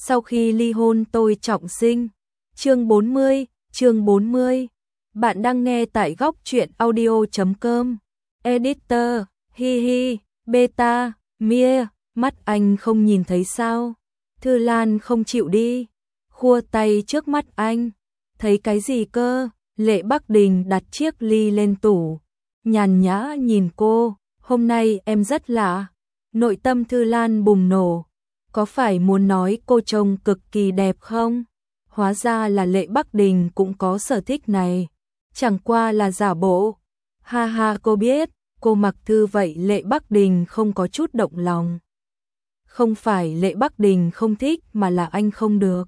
Sau khi ly hôn tôi trọng sinh. Chương 40. Bạn đang nghe tại góc truyện audio.com. Editor, hi hi, beta, mia, mắt anh không nhìn thấy sao? Thư Lan không chịu đi, khua tay trước mắt anh. Thấy cái gì cơ? Lệ Bắc Đình đặt chiếc ly lên tủ, nhàn nhã nhìn cô. Hôm nay em rất lạ. Nội tâm Thư Lan bùng nổ. Có phải muốn nói cô trông cực kỳ đẹp không? Hóa ra là Lệ Bắc Đình cũng có sở thích này. Chẳng qua là giả bộ. Ha ha, cô biết, cô mặc thư vậy Lệ Bắc Đình không có chút động lòng. Không phải Lệ Bắc Đình không thích mà là anh không được.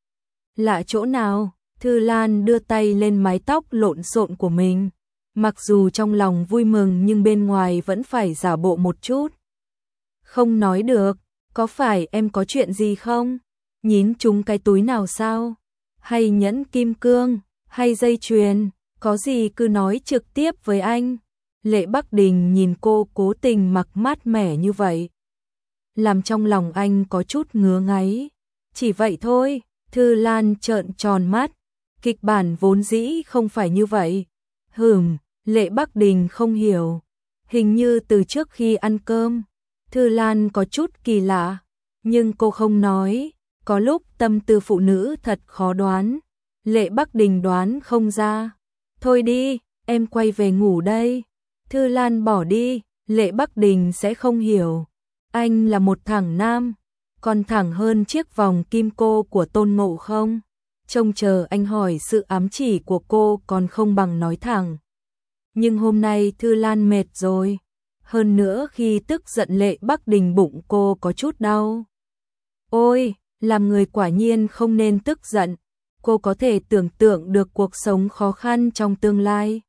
Lạ chỗ nào? Thư Lan đưa tay lên mái tóc lộn xộn của mình. Mặc dù trong lòng vui mừng nhưng bên ngoài vẫn phải giả bộ một chút. Không nói được, có phải em có chuyện gì không? Nhín trúng cái túi nào sao? Hay nhẫn kim cương, hay dây chuyền, có gì cứ nói trực tiếp với anh. Lệ Bắc Đình nhìn cô cố tình mặc mát mẻ như vậy, làm trong lòng anh có chút ngứa ngáy. Chỉ vậy thôi. Thư Lan trợn tròn mắt. Kịch bản vốn dĩ không phải như vậy. Lệ Bắc Đình không hiểu. Hình như từ trước khi ăn cơm, Thư Lan có chút kỳ lạ, nhưng cô không nói. Có lúc tâm tư phụ nữ thật khó đoán. Lệ Bắc Đình đoán không ra. Thôi đi, em quay về ngủ đây. Thư Lan bỏ đi. Lệ Bắc Đình sẽ không hiểu. Anh là một thằng nam, còn thẳng hơn chiếc vòng kim cô của Tôn Ngộ Không. Trông chờ anh hỏi sự ám chỉ của cô còn không bằng nói thẳng. Nhưng hôm nay Thư Lan mệt rồi. Hơn nữa khi tức giận Lệ Bắc Đình bụng cô có chút đau. Ôi, làm người quả nhiên không nên tức giận. Cô có thể tưởng tượng được cuộc sống khó khăn trong tương lai.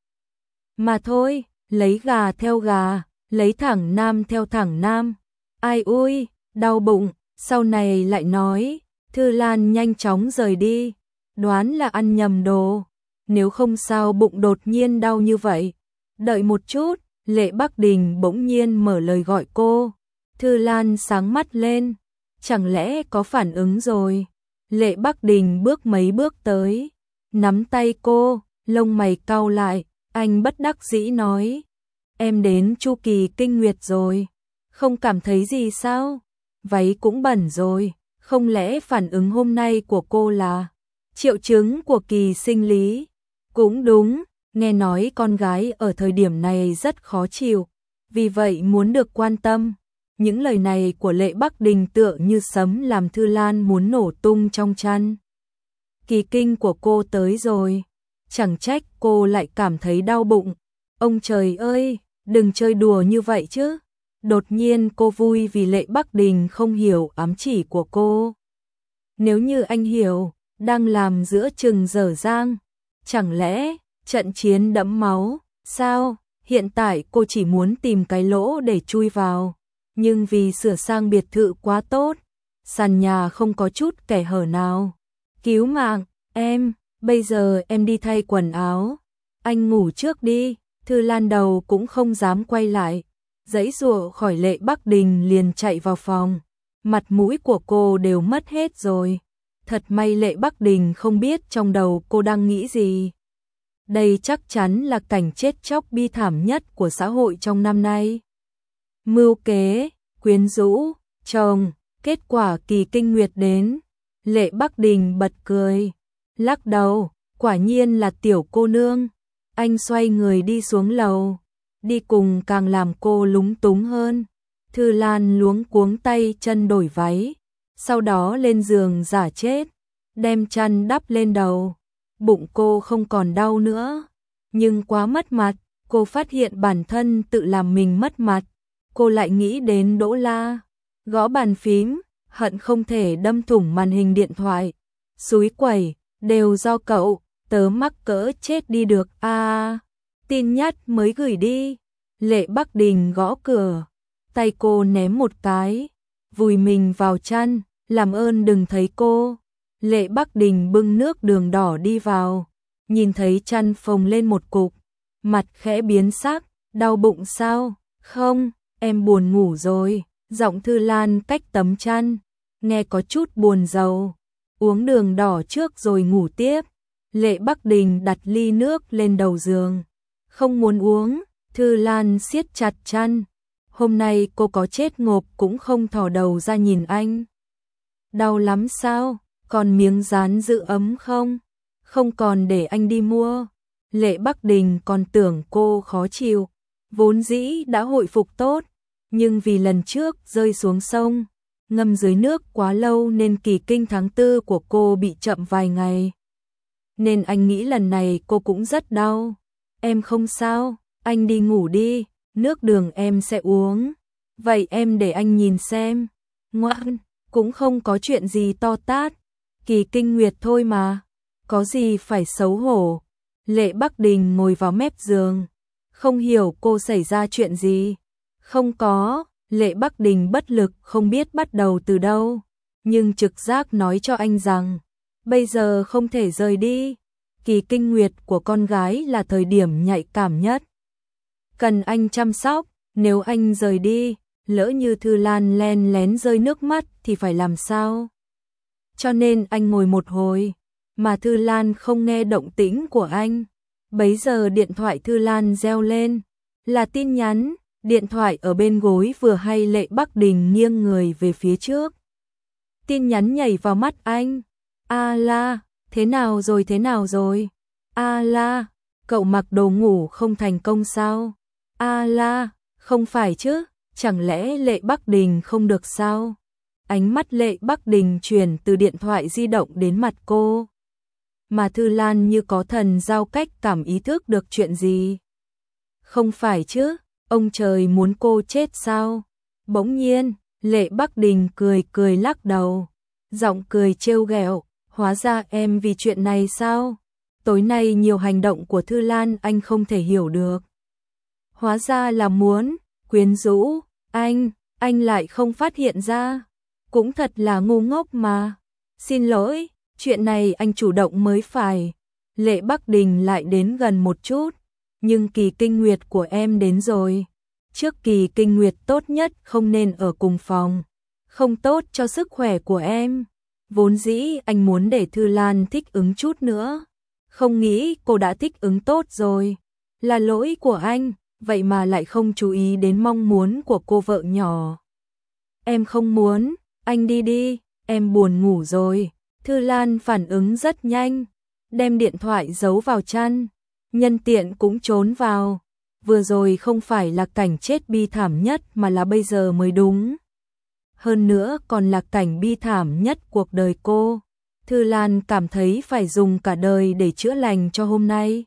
Mà thôi, lấy gà theo gà, lấy thẳng nam theo thẳng nam. Ai ui, đau bụng, sau này lại nói. Thư Lan nhanh chóng rời đi. Đoán là ăn nhầm đồ. Nếu không sao bụng đột nhiên đau như vậy. Đợi một chút, Lệ Bắc Đình bỗng nhiên mở lời gọi cô. Thư Lan sáng mắt lên. Chẳng lẽ có phản ứng rồi? Lệ Bắc Đình bước mấy bước tới, nắm tay cô, lông mày cau lại. Anh bất đắc dĩ nói. Em đến chu kỳ kinh nguyệt rồi. Không cảm thấy gì sao? Váy cũng bẩn rồi. Không lẽ phản ứng hôm nay của cô là triệu chứng của kỳ sinh lý? Cũng đúng, nghe nói con gái ở thời điểm này rất khó chịu, vì vậy muốn được quan tâm. Những lời này của Lệ Bắc Đình tựa như sấm làm Thư Lan muốn nổ tung trong chăn. Kỳ kinh của cô tới rồi, chẳng trách cô lại cảm thấy đau bụng. Ông trời ơi, đừng chơi đùa như vậy chứ. Đột nhiên cô vui vì Lệ Bắc Đình không hiểu ám chỉ của cô. Nếu như anh hiểu, đang làm giữa chừng dở dang. Chẳng lẽ, trận chiến đẫm máu, sao? Hiện tại cô chỉ muốn tìm cái lỗ để chui vào. Nhưng vì sửa sang biệt thự quá tốt, sàn nhà không có chút kẻ hở nào. Cứu mạng, em, bây giờ em đi thay quần áo. Anh ngủ trước đi. Thư Lan đầu cũng không dám quay lại. Giãy giụa khỏi Lệ Bắc Đình liền chạy vào phòng. Mặt mũi của cô đều mất hết rồi. Thật may Lệ Bắc Đình không biết trong đầu cô đang nghĩ gì. Đây chắc chắn là cảnh chết chóc bi thảm nhất của xã hội trong năm nay. Mưu kế, quyến rũ, chồng, kết quả kỳ kinh nguyệt đến. Lệ Bắc Đình bật cười, lắc đầu, quả nhiên là tiểu cô nương. Anh xoay người đi xuống lầu, đi cùng càng làm cô lúng túng hơn. Thư Lan luống cuống tay chân đổi váy, sau đó lên giường giả chết, đem chăn đắp lên đầu. Bụng cô không còn đau nữa, nhưng quá mất mặt, cô phát hiện bản thân tự làm mình mất mặt. Cô lại nghĩ đến Đỗ La, gõ bàn phím, hận không thể đâm thủng màn hình điện thoại. Xúi quẩy, đều do cậu, tớ mắc cỡ chết đi được. Tin nhắn mới gửi đi. Lệ Bắc Đình gõ cửa, tay cô ném một cái, vùi mình vào chăn, làm ơn đừng thấy cô. Lệ Bắc Đình bưng nước đường đỏ đi vào, nhìn thấy chăn phồng lên một cục, mặt khẽ biến sắc. Đau bụng sao? Không, em buồn ngủ rồi. Giọng Thư Lan cách tấm chăn, nghe có chút buồn rầu. Uống đường đỏ trước rồi ngủ tiếp. Lệ Bắc Đình đặt ly nước lên đầu giường. Không muốn uống, Thư Lan siết chặt chăn. Hôm nay cô có chết ngộp cũng không thò đầu ra nhìn anh. Đau lắm sao? Còn miếng dán giữ ấm không? Không còn để anh đi mua. Lệ Bắc Đình còn tưởng cô khó chịu. Vốn dĩ đã hồi phục tốt, nhưng vì lần trước rơi xuống sông, ngâm dưới nước quá lâu nên kỳ kinh tháng 4 của cô bị chậm vài ngày. Nên anh nghĩ lần này cô cũng rất đau. Em không sao, anh đi ngủ đi, nước đường em sẽ uống. Vậy em để anh nhìn xem. Ngoan, cũng không có chuyện gì to tát. Kỳ kinh nguyệt thôi mà. Có gì phải xấu hổ. Lệ Bắc Đình ngồi vào mép giường. Không hiểu cô xảy ra chuyện gì. Không có, Lệ Bắc Đình bất lực không biết bắt đầu từ đâu. Nhưng trực giác nói cho anh rằng, bây giờ không thể rời đi. Kỳ kinh nguyệt của con gái là thời điểm nhạy cảm nhất. Cần anh chăm sóc, nếu anh rời đi, lỡ như Thư Lan len lén rơi nước mắt thì phải làm sao? Cho nên anh ngồi một hồi, mà Thư Lan không nghe động tĩnh của anh. Bấy giờ điện thoại Thư Lan reo lên, là tin nhắn. Điện thoại ở bên gối vừa hay Lệ Bắc Đình nghiêng người về phía trước. Tin nhắn nhảy vào mắt anh. A la, thế nào rồi thế nào rồi? A la, cậu mặc đồ ngủ không thành công sao? A la, không phải chứ, chẳng lẽ Lệ Bắc Đình không được sao? Ánh mắt Lệ Bắc Đình chuyển từ điện thoại di động đến mặt cô. Mà Thư Lan như có thần giao cách cảm ý thức được chuyện gì. Không phải chứ, ông trời muốn cô chết sao? Bỗng nhiên, Lệ Bắc Đình cười cười lắc đầu. Giọng cười trêu ghẹo, hóa ra em vì chuyện này sao? Tối nay nhiều hành động của Thư Lan anh không thể hiểu được. Hóa ra là muốn, quyến rũ, anh lại không phát hiện ra. Cũng thật là ngu ngốc mà. Xin lỗi, chuyện này anh chủ động mới phải. Lệ Bắc Đình lại đến gần một chút. Nhưng kỳ kinh nguyệt của em đến rồi. Trước kỳ kinh nguyệt tốt nhất không nên ở cùng phòng. Không tốt cho sức khỏe của em. Vốn dĩ anh muốn để Thư Lan thích ứng chút nữa. Không nghĩ cô đã thích ứng tốt rồi. Là lỗi của anh, vậy mà lại không chú ý đến mong muốn của cô vợ nhỏ. Em không muốn, anh đi đi, em buồn ngủ rồi. Thư Lan phản ứng rất nhanh, đem điện thoại giấu vào chăn. Nhân tiện cũng trốn vào. Vừa rồi không phải là cảnh chết bi thảm nhất mà là bây giờ mới đúng. Hơn nữa còn là cảnh bi thảm nhất cuộc đời cô. Thư Lan cảm thấy phải dùng cả đời để chữa lành cho hôm nay.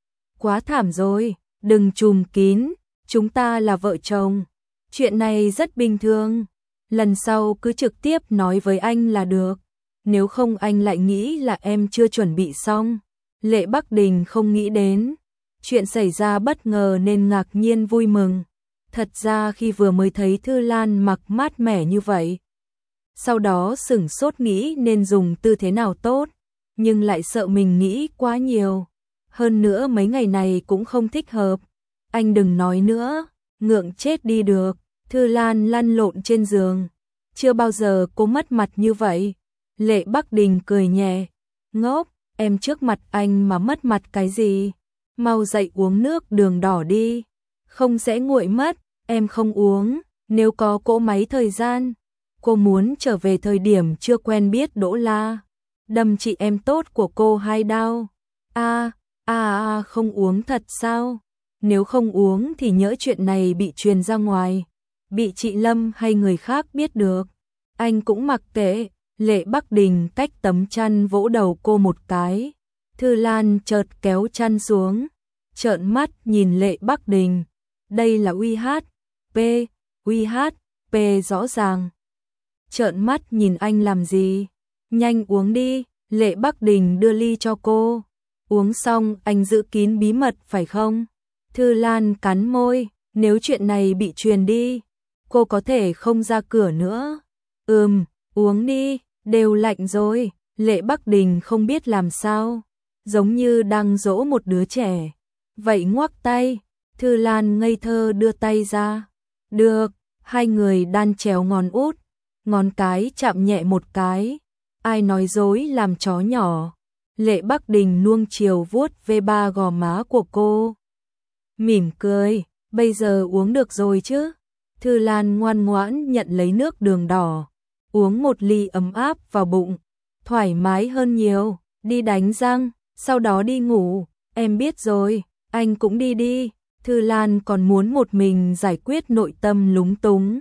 Quá thảm rồi, đừng trùm kín, chúng ta là vợ chồng. Chuyện này rất bình thường. Lần sau cứ trực tiếp nói với anh là được. Nếu không anh lại nghĩ là em chưa chuẩn bị xong. Lệ Bắc Đình không nghĩ đến. Chuyện xảy ra bất ngờ nên ngạc nhiên vui mừng. Thật ra khi vừa mới thấy Thư Lan mặc mát mẻ như vậy, sau đó sửng sốt nghĩ nên dùng tư thế nào tốt, nhưng lại sợ mình nghĩ quá nhiều. Hơn nữa mấy ngày này cũng không thích hợp. Anh đừng nói nữa, ngượng chết đi được. Thư Lan lăn lộn trên giường. Chưa bao giờ cô mất mặt như vậy. Lệ Bắc Đình cười nhẹ. Ngốc, em trước mặt anh mà mất mặt cái gì? Mau dậy uống nước đường đỏ đi. Không sẽ nguội mất, em không uống. Nếu có cỗ máy thời gian, cô muốn trở về thời điểm chưa quen biết Đỗ La. Đâm chị em tốt của cô 2 đao. Không uống thật sao? Nếu không uống thì nhỡ chuyện này bị truyền ra ngoài, bị chị Lâm hay người khác biết được. Anh cũng mặc kệ. Lệ Bắc Đình cách tấm chăn vỗ đầu cô một cái. Thư Lan chợt kéo chăn xuống, trợn mắt nhìn Lệ Bắc Đình. Đây là UHP rõ ràng. Trợn mắt nhìn anh làm gì? Nhanh uống đi. Lệ Bắc Đình đưa ly cho cô. Uống xong anh giữ kín bí mật phải không? Thư Lan cắn môi. Nếu chuyện này bị truyền đi, cô có thể không ra cửa nữa. Uống đi, đều lạnh rồi. Lệ Bắc Đình không biết làm sao, giống như đang dỗ một đứa trẻ. Vậy ngoắc tay. Thư Lan ngây thơ đưa tay ra. Được, hai người đan chéo ngón út. ngón cái chạm nhẹ một cái. Ai nói dối làm chó nhỏ. Lệ Bắc Đình nuông chiều vuốt ve ba gò má của cô. Mỉm cười, bây giờ uống được rồi chứ? Thư Lan ngoan ngoãn nhận lấy nước đường đỏ, uống một ly ấm áp vào bụng, thoải mái hơn nhiều, đi đánh răng, sau đó đi ngủ, em biết rồi, anh cũng đi đi. Thư Lan còn muốn một mình giải quyết nội tâm lúng túng.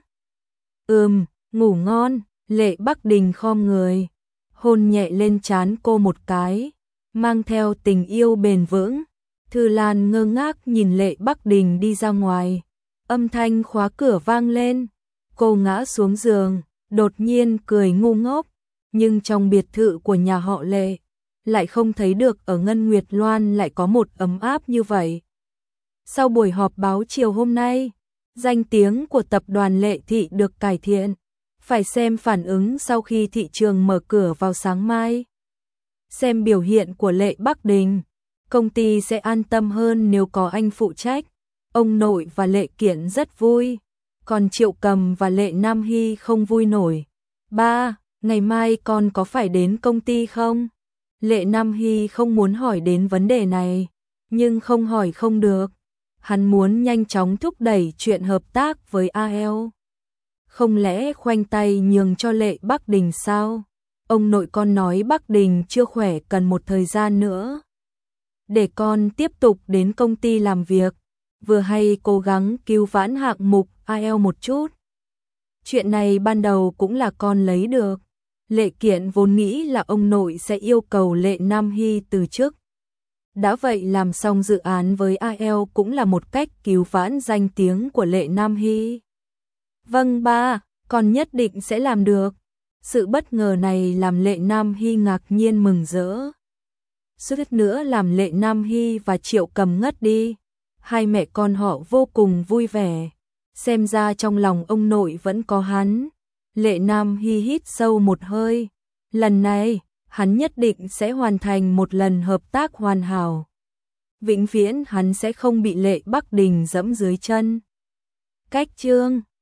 Ngủ ngon. Lệ Bắc Đình khom người, hôn nhẹ lên trán cô một cái, mang theo tình yêu bền vững. Thư Lan ngơ ngác nhìn Lệ Bắc Đình đi ra ngoài, âm thanh khóa cửa vang lên, cô ngã xuống giường, đột nhiên cười ngu ngốc, nhưng trong biệt thự của nhà họ Lệ, lại không thấy được ở Ngân Nguyệt Loan lại có một ấm áp như vậy. Sau buổi họp báo chiều hôm nay, danh tiếng của tập đoàn Lệ Thị được cải thiện, phải xem phản ứng sau khi thị trường mở cửa vào sáng mai. Xem biểu hiện của Lệ Bắc Đình, công ty sẽ an tâm hơn nếu có anh phụ trách. Ông nội và Lệ Kiện rất vui, còn Triệu Cầm và Lệ Nam Hy không vui nổi. Ba, ngày mai con có phải đến công ty không? Lệ Nam Hy không muốn hỏi đến vấn đề này, nhưng không hỏi không được. Hắn muốn nhanh chóng thúc đẩy chuyện hợp tác với AL. Không lẽ khoanh tay nhường cho Lệ Bắc Đình sao? Ông nội con nói Bắc Đình chưa khỏe cần một thời gian nữa. Để con tiếp tục đến công ty làm việc, vừa hay cố gắng cứu vãn hạng mục AL một chút. Chuyện này ban đầu cũng là con lấy được. Lệ Kiện vốn nghĩ là ông nội sẽ yêu cầu Lệ Nam Hy từ chức. Đã vậy làm xong dự án với AL cũng là một cách cứu vãn danh tiếng của Lệ Nam Hy. Vâng ba, con nhất định sẽ làm được. Sự bất ngờ này làm Lệ Nam Hy ngạc nhiên mừng rỡ. Suýt nữa làm Lệ Nam Hy và Triệu Cầm ngất đi. Hai mẹ con họ vô cùng vui vẻ. Xem ra trong lòng ông nội vẫn có hắn. Lệ Nam Hy hít sâu một hơi. Lần này, hắn nhất định sẽ hoàn thành một lần hợp tác hoàn hảo. Vĩnh viễn hắn sẽ không bị Lệ Bắc Đình dẫm dưới chân. Cách chương